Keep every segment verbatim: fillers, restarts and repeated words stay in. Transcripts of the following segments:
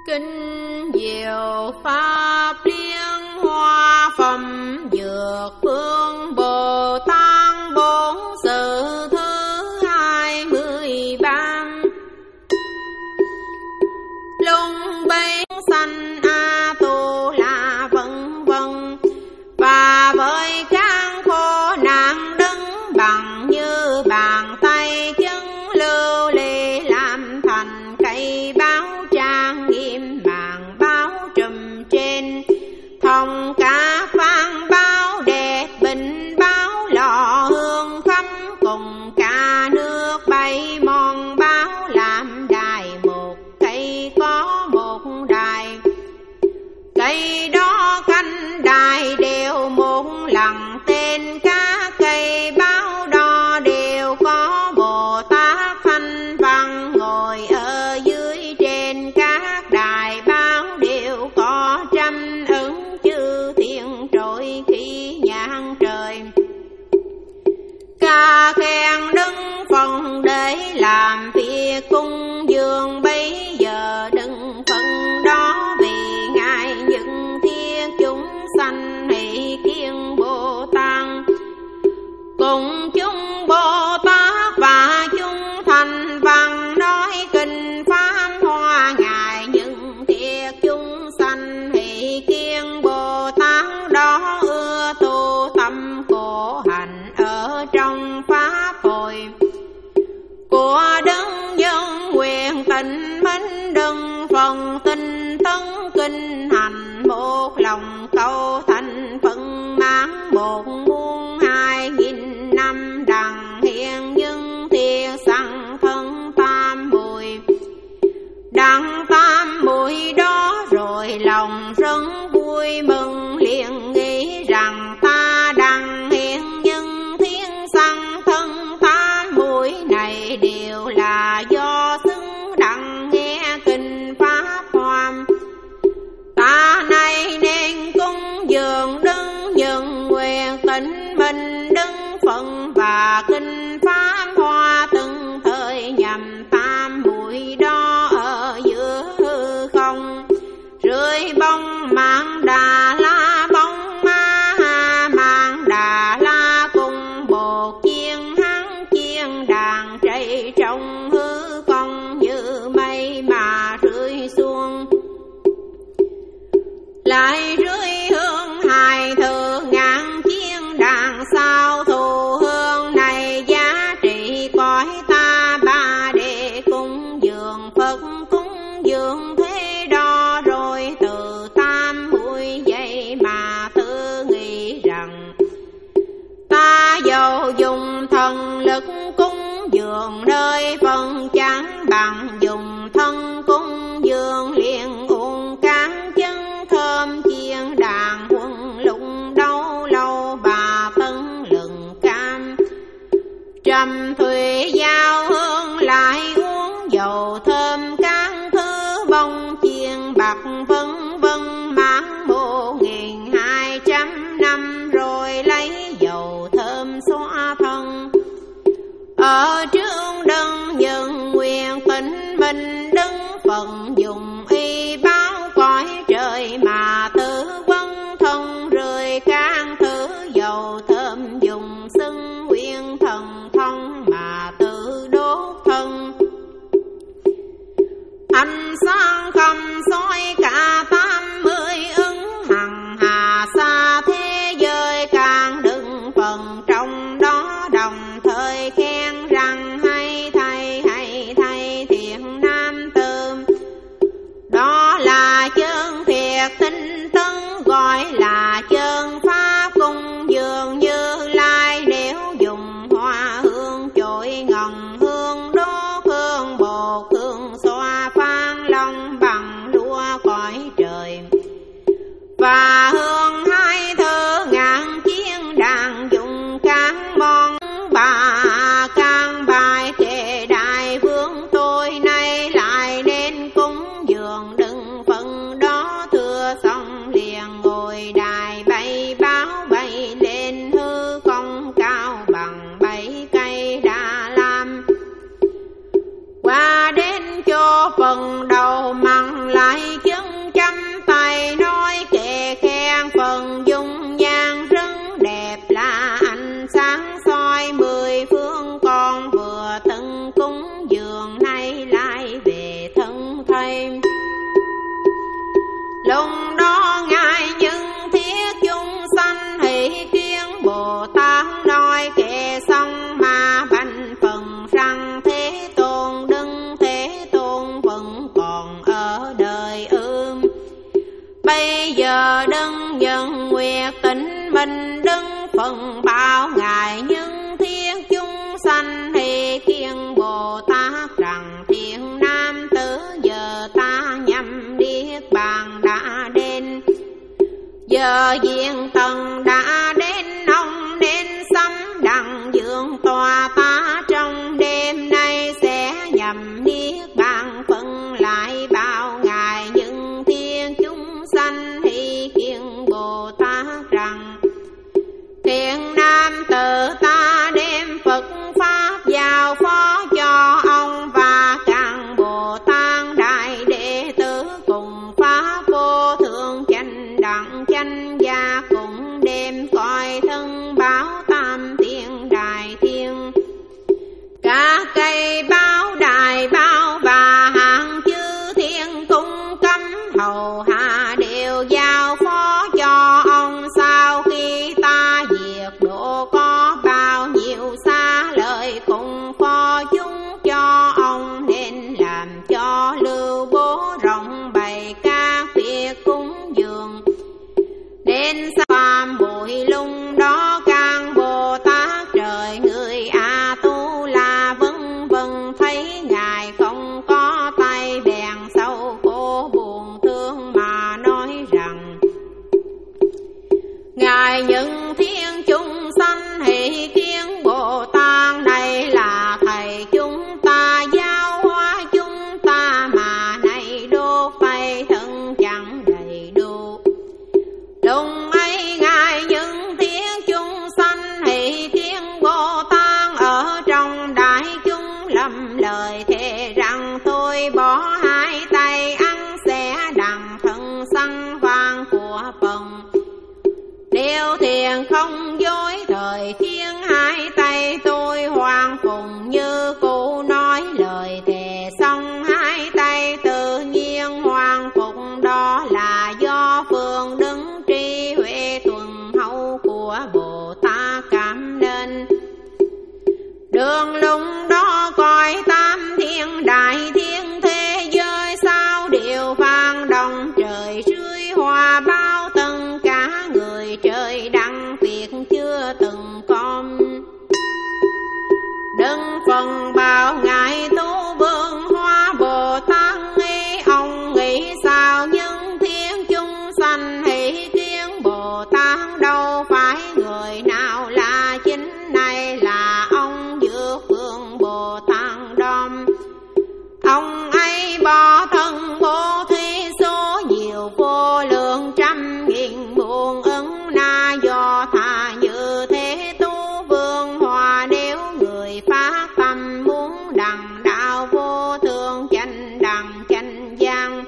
Kinh diệu pháp liên hoa phẩm dược phương Bồ Tát bốn sự thứ hai mươi ba. Lung bấy sanh a tu la vân vân. Và với các khổ nạn đứng bằng như bàn tay chân lưu ly làm thành cây báo trang nghiêm màn báo trùm trên. Thông cả phan báo đẹp bình báo lò hương khắp cùng cả nước bay mòn báo làm đài một cây có một đài. Cây đó canh đài đều một lần tên các cây báo đó đều có Bồ Tát Thanh Văn ngồi ở dưới trên các đài báo đều có trăm ứng chư thiên trội khí nhãn trời. Ca khen đứng phần để làm việc cung dường bây giờ đừng phần đó vì ngài những thiên chúng sanh hỷ kiên Bồ Tát. Cùng chúng Bồ Tát và chúng Thanh Văn nói kinh pháp hoa ngài những thiệt chúng sanh hỷ kiên Bồ Tát đó ưa tu tâm khổ hạnh ở trong pháp hội của đấng dân nguyện tịnh minh đừng phần tinh tấn kinh hành một lòng cầu thành phận mãn một muôn hai nghìn năm đặng hiện nhân thiên sanh thân tam muội. Đặng tam muội đó rồi lòng rất vui mừng liền nghĩ rằng ta đặng hiện nhân thiên sanh thân tam muội này đều là do xứng đặng nghe kinh pháp hoa. Ta này nên cúng dường đứng nhận nguyện tịnh minh đứng phận và kinh pháp hoa từng thời nhằm tam muội đó ở giữa hư không. Rưỡi bông mạng Đà La bông ma ha mạng Đà La cùng bột chiên hắn chiên đàn chạy trong hư không như mây mà rơi xuống. Lại rưỡi hương hài thừa ngàn chiên đàn sao thù hương này giá trị cõi ta ba để cúng dường Phật cúng dường thế đó rồi từ tam muội vậy mà tự nghĩ rằng ta dầu dùng thần lực cúng dường nơi phần chẳng bằng dùng thân cúng dường liền uống cán chân thơm chiên đàn quân lụng đâu lâu bà tân lừng cam. Trầm thủy giao hương lại uống dầu thơm cán thứ bông chiên bạc vân vân mãn một nghìn hai trăm năm rồi lấy dầu thơm xóa thân. Ở trước đấng nhân nguyện tịnh minh đứng phần dùng y báo cõi trời mà tự vấn thân rơi can thứ dầu thơm dùng xưng nguyên thần thông mà tự đốt thân. Ánh sáng không soi cả tám mươi ứng hằng hà xa thế giới càng đừng phần trong đó đồng thời khen rằng hay thay hay thay thiện nam tử. Đó là chân thiệt tinh tấn gọi là chân pháp cung dường Như Lai. Nếu dùng hoa hương chổi ngần hương đốt hương bột hương xoa phan long bằng lúa cõi trời. Và hương hai thơ ngàn chiên đàn dùng cán món bà can bài kệ đại vương tôi nay lại nên cúng dường đừng phần đó thưa xong liền ngồi đài bay báo bay lên hư không cao bằng bảy cây đa lam. Qua đến chỗ phần đầu mặn lại giờ diện tần đã đến ông nên sắm đặng dương tòa ta trong đêm nay sẽ nhằm niết bàn phân lại bao ngày những thiên chúng sanh hy kiên Bồ Tát rằng thiện nam tử ta đem Phật pháp giao phó cho ông và càng Bồ Tát đại đệ tử cùng pháp vô thượng chánh đẳng chánh gia cùng đem coi thân báo tam thiên đại thiên các cây báo đài báo và hạng chư thiên cung cấm hầu hạ đều giao phó cho ông. Sau khi ta diệt độ có bao nhiêu xa lời cùng phó chúng cho ông nên làm cho lưu bố rộng bày các việc cúng dường đến phàm bụi lung đó càng Bồ Tát trời người A Tu La vân vân thấy ngài không có tay bèn sâu khổ buồn thương mà nói rằng ngài những thiên chúng sanh hỷ kiến Bồ Tát này là thầy chúng ta giáo hóa chúng ta mà này đốt tay thân chẳng đầy đủ. Lúc ấy ngài những thiên chúng sanh hỷ kiến Bồ Tát ở trong đại chúng lầm lời thề rằng tôi bỏ hai tay ăn sẽ đặng thân săn vang của phần điều thiền không dối thời khiến hai tay tôi hoang phùng như cụ nói lời thề xong hai tay tự nhiên hoang phùng đó là do phương đứng tri huệ tuần hậu của Bồ Tát cảm nên. Đường lúc đó coi tam thiên đại thiên thế giới sao điều vang động trời rưới hoa bao tất cả người trời đặng việc chưa từng con. Đừng phần bao ngài tu vương hoa Bồ Tát nghĩ ông nghĩ sao những thiên chúng sanh hỷ kiến Bồ Tát đâu phải người nào là chính này là ông Dược Phương Bồ Tát Đom. Ông ấy bỏ thân bố thí số nhiều vô lượng trăm nghìn muôn ứng na do thà như thế tu vương hòa nếu người phát tâm muốn đặng đạo vô thượng chánh đẳng chánh gian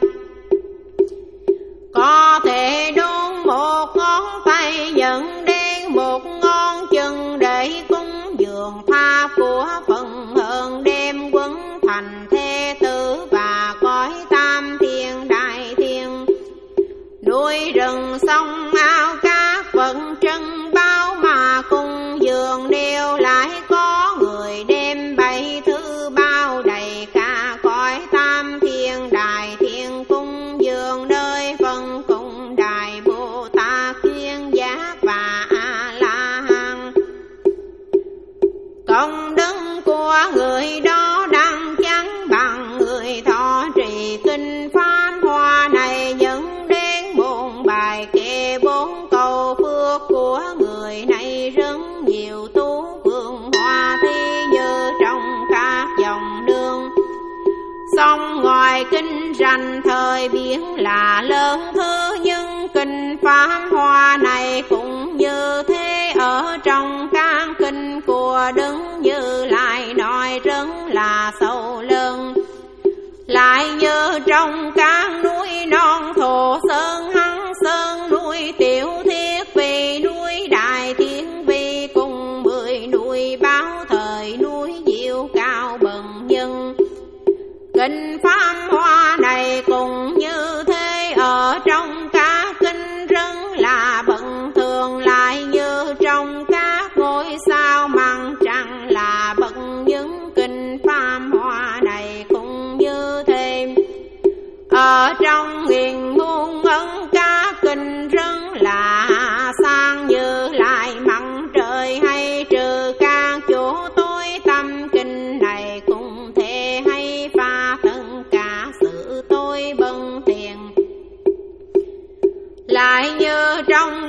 có thể đốn một ngón tay dẫn đến một ngón chân để cúng dường tha của phần hơn đem quấn thành thế tử và cõi tam thiên đại thiên núi rừng sông ao các vận trân bao mà cung dường đều lại có người đem bảy thứ bao đầy cả cõi tam thiên đại thiên cung dường nơi phân cung đại Bồ Tát thiên giác và A La Hán. Công đức của người đó đang chẳng bằng người thọ trì kinh Pháp Hoa này dẫn đến bốn bài kệ bốn câu phước của người này rất nhiều tú vương hoa thi như trong các dòng đường. Song ngoài kinh rành thời biển là lớn thứ nhưng kinh Pháp Hoa này cũng như thế ở trong các kinh của Đức Như Lai nói rất là sâu lớn. Lại như trong các núi non thổ sơn hăng sơn núi tiểu thiết vì núi đại thiên vi cùng mười núi báo thời núi diệu cao bần nhân. Kinh Pháp Hoa này cũng như thế ở trong các kinh rất là bận thường lại như trong các ngôi sao mặt trăng là bận những kinh Pháp Hoa này cũng như thế ở trong nghìn muôn ấn các kinh rất là sang như lại mặt trời hay trừ các chỗ tối tâm kinh này cũng thể hay pha tất cả sự tối bần thiền lại như trong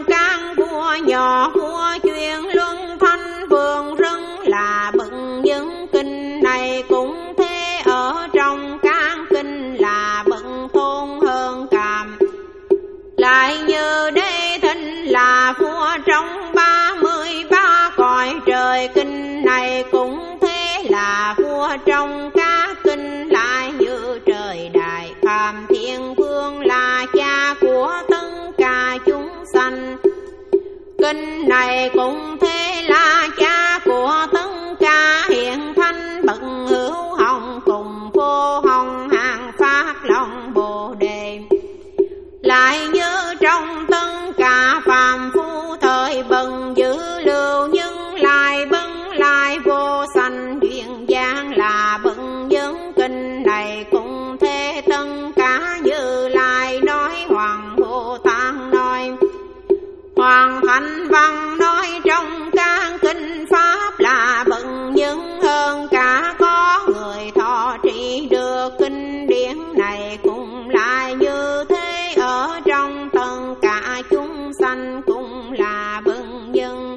này cũng thế là cha của tất cả hiện thanh bậc hữu hồng cùng vô hồng hàng phát lòng bồ đề. Lại như trong tất cả phàm phu thời bần giữ lưu nhưng lại bấn lại vô sanh duyên dáng là bậc vấn kinh này cũng thế tất cả Như Lai nói Hoàng Bồ Tát nói. Hoàng Thánh Văn nói trong các kinh pháp là bậc nhân hơn cả có người thọ trì được kinh điển này cũng là như thế ở trong tất cả chúng sanh cũng là bậc nhân.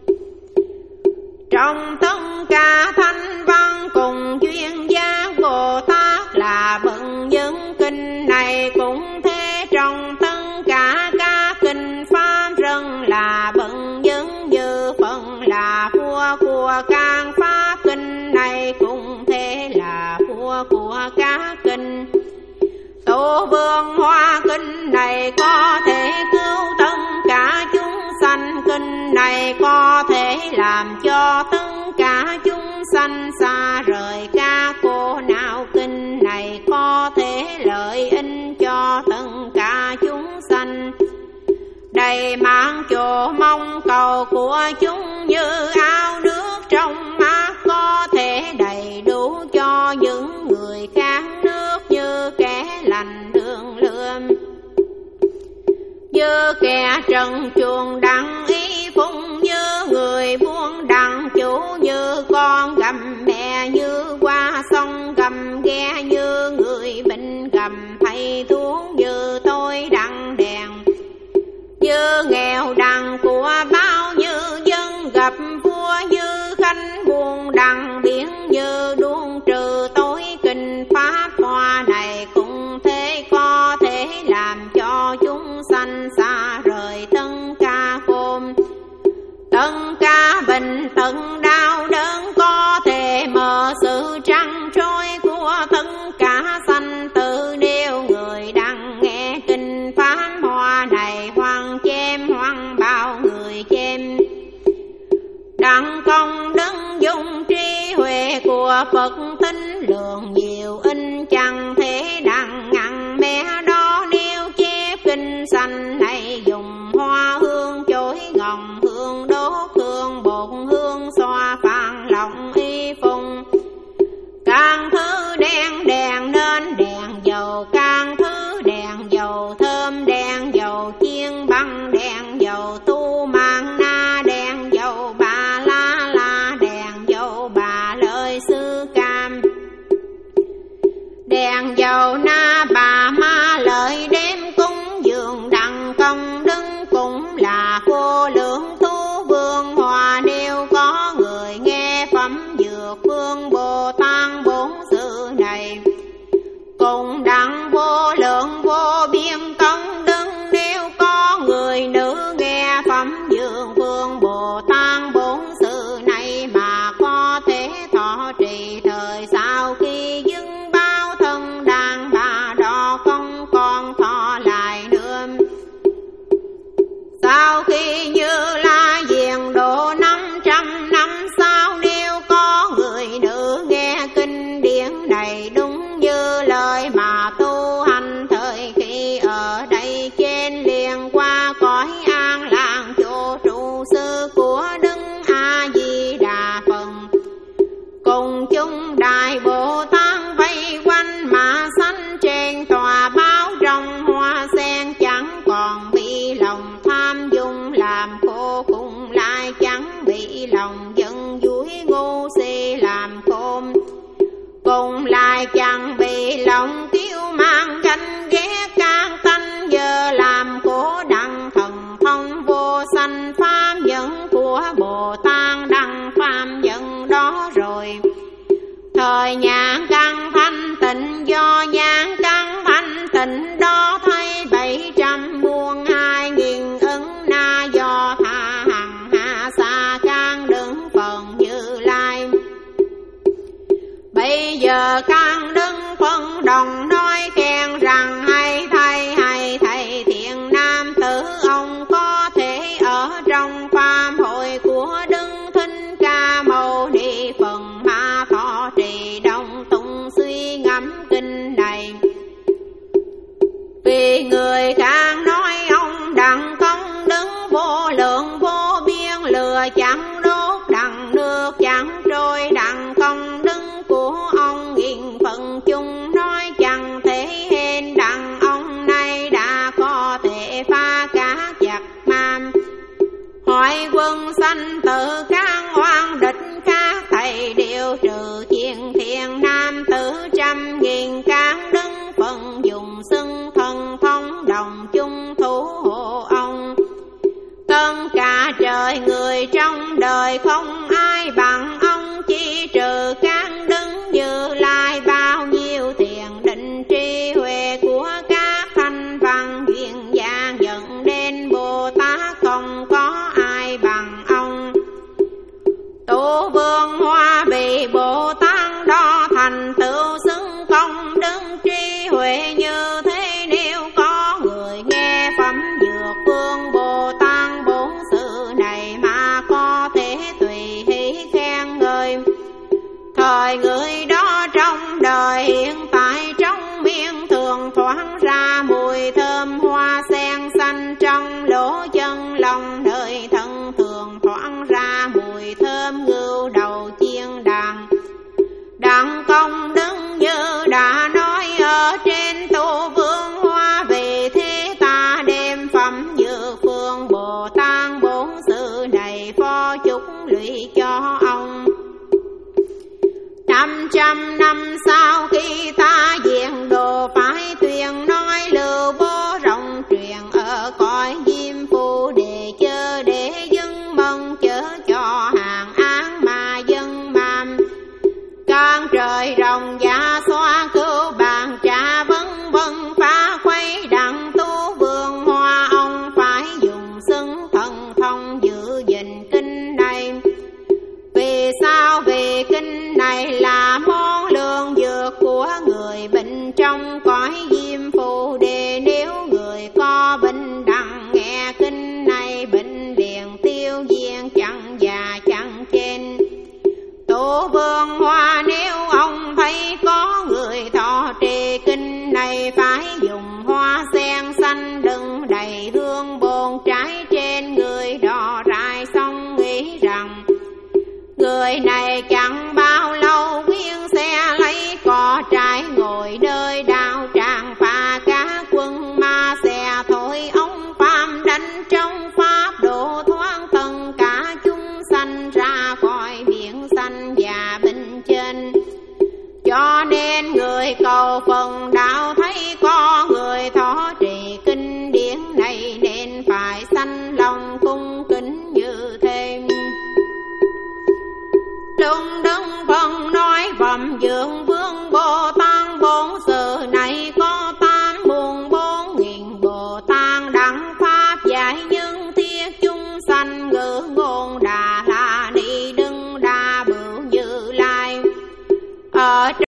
Trong tất cả Thánh Văn cùng duyên giác Bồ Tát là bậc nhân kinh này cũng thế trong tất cả các kinh pháp rừng là bậc nhân như phần là vua của các pháp kinh này cũng thế là vua của các kinh. Tổ Vương Hoa kinh này có thể cứu tất cả chúng sanh, kinh này có thể làm cho tất cả chúng sanh xa rời các cô não, kinh này có thể lợi ích cho tất cả chúng sanh. Đầy mang chỗ mong cầu của chúng như ao nước trong mát có thể đầy đủ cho những người khát nước như kẻ lành đường lượm. Như kẻ trần chuồng đặng ý phụng như người buôn đặng chủ, như con gầm mẹ như qua sông gầm ghe, như người bệnh gầm thầy thuốc như tôi đặng đèn. Như nghèo đặng của bao như dân gặp vua, như khanh buồn đặng biển như đuông trừ tối kinh pháp hoa này cũng thế có thể làm cho chúng sanh xa rời tất cả khôn. Tất cả bệnh tật đau đớn có thể mở sự trăng trôi của tất cả sanh tử. Nếu người đang nghe kinh pháp hoa này hoan chém hoan bao người chém. Đặng công đức dùng trí huệ của Phật tính lượng nhiều in chẳng thể đặng ngăn mé đó. Nếu chép kinh sanh này dùng hoa hương chối ngọc hương đốt hương bột hương xoa phàn lòng y phùng. Càng thứ đen đèn nên đèn dầu, càng thứ đèn dầu thơm đèn dầu chiên băng đèn dầu tu mang na đèn dầu bà la la đèn dầu bà lợi sư cam. Đèn dầu na bà ma lợi đêm cúng dường đặng công đức cũng là vô lượng tu vương hòa. Nếu có người nghe phẩm dược phương Bồ Tát bốn sự này cùng đặng vô lượng vô biên công đức. Nếu có người nữ nghe phẩm dược phương Bồ Tát bốn sự này mà có thể thọ trì thời sau khi dưng bao thân đàn bà đó không còn thọ lại nữa. Sau khi Như Lai diện độ năm trăm năm sau, nếu có người nữ nghe kinh điển này đúng như lời mà tu hành thời khi ở đây trên liền qua cõi an lạc chỗ trụ sư của Đức A Di Đà Phật. Cùng chung đại Bồ Tát vây quanh mà sanh trên tòa báo trong hoa sen, chẳng còn bị lòng tham dung làm khổ, cũng lại chẳng bị lòng giận dỗi ngu si làm khôn, cùng lại chẳng bị lòng kiêu mang ganh ghét can tánh giờ làm khổ. Đặng thần thông vô sanh pháp dẫn của Bồ Tát đặng pháp dẫn đó rồi. Thời nhãn căn thanh tịnh do nhãn căn thanh tịnh đó thấy bảy trăm muôn hai nghìn ứng na do tha hằng hạ xa can đứng phần Như Lai. Bây giờ can đứng phân đồng nói khen rằng hay thầy hay thầy thiện nam tử, ông có thể ở trong pháp quyền can đứng phần dùng xưng thần thông đồng chung thủ hộ ông. Tất cả trời người trong đời không ai bằng ông, chỉ trừ can đứng Như Lai. Bao nhiêu thiền định trí huệ của các thanh văn duyên dáng dẫn đến Bồ Tát không có ai bằng ông. Tu Vương Hoa bị Bồ Tát đo thành tựu xưng công đức trí huệ như thế. Nếu có người nghe phẩm dược phương Bồ Tát bốn sự này mà có thể tùy hỷ khen ngợi, thời người đó trong đời hiện tại trong miệng thường thoáng ra mùi thơm hoa sen xanh, trong lỗ chân lòng nơi thân thường thoáng ra mùi thơm ngưu đầu chiên đàn. Đặng công đức như đã nói ở trên Tu Vương Hoa, vì thế ta đem phẩm dược phương Bồ Tát bốn sự này phó chúc lụy cho ông. Năm trăm năm sau khi ta diện đồ phải tuyên nói lưu bố rộng truyền ở cõi Diêm Phù Đề, chớ để dân mong chớ cho hàng án mà dân mam. Can trời rồng giả xoa cứu bàn trà vân vân phá khuấy đặng Tu Vương Hoa, ông phải dùng xưng thần thông giữ gìn kinh này. Vì sao? Vì kinh này là món lương dược của người bệnh trong cõi Diêm Phù Đề. Nếu người có bệnh đặng nghe kinh này, bệnh liền tiêu diệt chẳng già chẳng trên. Tu Vương Hoa nếu ông thấy có người thọ trì kinh này, phải dùng hoa sen xanh đựng đầy hương bồn trái trên người đỏ rải, xong nghĩ rằng người này chẳng bao lâu quyên xe lấy cỏ trái, ngồi nơi đao tràng phá các quân ma xe thôi. Ông phàm đánh trong pháp độ thoáng tất cả chúng sanh ra khỏi biển sanh và bên trên. Cho nên người cầu phần đạo thấy có người thọ trì kinh điển này, nên phải sanh lòng cung kính như thế. Lúc Đức Phật nói phẩm dược vương Bồ